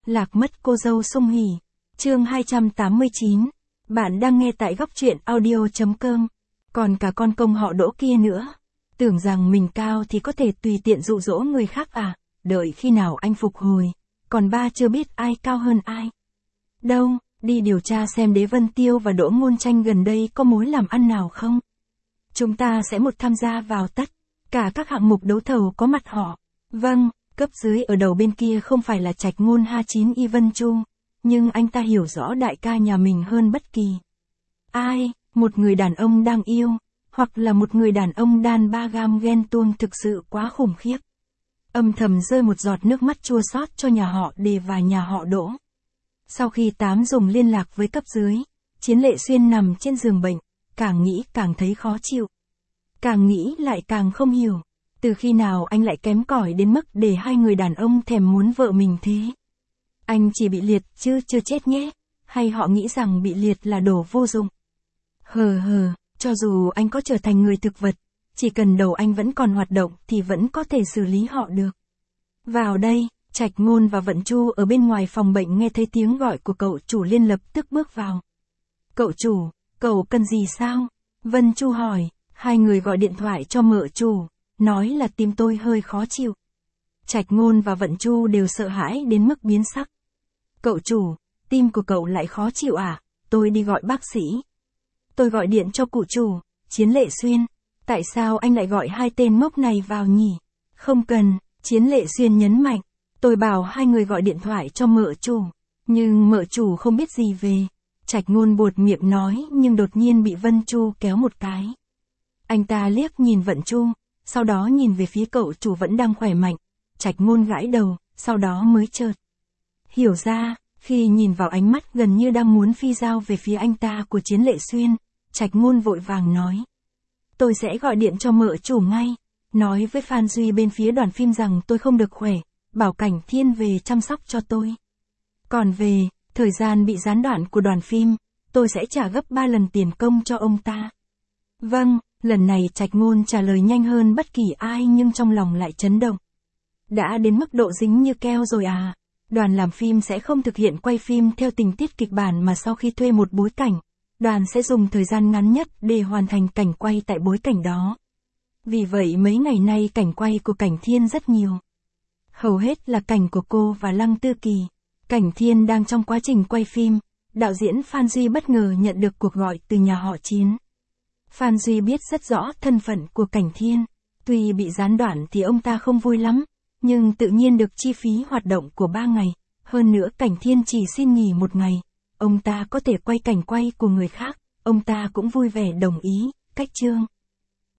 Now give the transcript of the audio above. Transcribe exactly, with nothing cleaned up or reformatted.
Lạc mất cô dâu Sung Hỉ. Chương hai trăm tám mươi chín. Bạn đang nghe tại góc truyện audio.com. Còn cả con công họ Đỗ kia nữa. Tưởng rằng mình cao thì có thể tùy tiện dụ dỗ người khác à, đợi khi nào anh phục hồi. Còn ba chưa biết ai cao hơn ai. Đâu, đi điều tra xem Đế Vân Tiêu và Đỗ Ngôn Tranh gần đây có mối làm ăn nào không. Chúng ta sẽ một tham gia vào tất cả các hạng mục đấu thầu có mặt họ. Vâng, cấp dưới ở đầu bên kia không phải là Trạch Ngôn ha chín Y Vân Chu, nhưng anh ta hiểu rõ đại ca nhà mình hơn bất kỳ ai, một người đàn ông đang yêu, hoặc là một người đàn ông đan ba gam ghen tuông thực sự quá khủng khiếp. Âm thầm rơi một giọt nước mắt chua xót cho nhà họ Đề và nhà họ Đỗ. Sau khi Tám dùng liên lạc với cấp dưới, Chiến Lệ Xuyên nằm trên giường bệnh, càng nghĩ càng thấy khó chịu. Càng nghĩ lại càng không hiểu, từ khi nào anh lại kém cỏi đến mức để hai người đàn ông thèm muốn vợ mình thế. Anh chỉ bị liệt chứ chưa chết nhé, hay họ nghĩ rằng bị liệt là đồ vô dụng. Hờ hờ, cho dù anh có trở thành người thực vật, chỉ cần đầu anh vẫn còn hoạt động thì vẫn có thể xử lý họ được. Vào đây, Trạch Ngôn và Vận Chu ở bên ngoài phòng bệnh nghe thấy tiếng gọi của cậu chủ liền lập tức bước vào. Cậu chủ, cậu cần gì sao? Vân Chu hỏi, hai người gọi điện thoại cho mợ chủ, nói là tim tôi hơi khó chịu. Trạch Ngôn và Vận Chu đều sợ hãi đến mức biến sắc. Cậu chủ, tim của cậu lại khó chịu à? Tôi đi gọi bác sĩ. Tôi gọi điện cho cụ chủ, Chiến Lệ Xuyên. Tại sao anh lại gọi hai tên ngốc này vào nhỉ? Không cần, Chiến Lệ Xuyên nhấn mạnh. Tôi bảo hai người gọi điện thoại cho mợ chủ. Nhưng mợ chủ không biết gì về. Trạch Ngôn buột miệng nói nhưng đột nhiên bị Vân Chu kéo một cái. Anh ta liếc nhìn Vận Chu, sau đó nhìn về phía cậu chủ vẫn đang khỏe mạnh. Trạch Ngôn gãi đầu, sau đó mới chợt hiểu ra, khi nhìn vào ánh mắt gần như đang muốn phi dao về phía anh ta của Chiến Lệ Xuyên, Trạch Ngôn vội vàng nói. Tôi sẽ gọi điện cho mợ chủ ngay, nói với Phan Duy bên phía đoàn phim rằng tôi không được khỏe, bảo Cảnh Thiên về chăm sóc cho tôi. Còn về, thời gian bị gián đoạn của đoàn phim, tôi sẽ trả gấp ba lần tiền công cho ông ta. Vâng, lần này Trạch Ngôn trả lời nhanh hơn bất kỳ ai nhưng trong lòng lại chấn động. Đã đến mức độ dính như keo rồi à? Đoàn làm phim sẽ không thực hiện quay phim theo tình tiết kịch bản mà sau khi thuê một bối cảnh, đoàn sẽ dùng thời gian ngắn nhất để hoàn thành cảnh quay tại bối cảnh đó. Vì vậy mấy ngày nay cảnh quay của Cảnh Thiên rất nhiều. Hầu hết là cảnh của cô và Lăng Tư Kỳ. Cảnh Thiên đang trong quá trình quay phim, đạo diễn Phan Duy bất ngờ nhận được cuộc gọi từ nhà họ Chiến. Phan Duy biết rất rõ thân phận của Cảnh Thiên, tuy bị gián đoạn thì ông ta không vui lắm, nhưng tự nhiên được chi phí hoạt động của ba ngày, hơn nữa Cảnh Thiên chỉ xin nghỉ một ngày, ông ta có thể quay cảnh quay của người khác, ông ta cũng vui vẻ đồng ý, cách chương.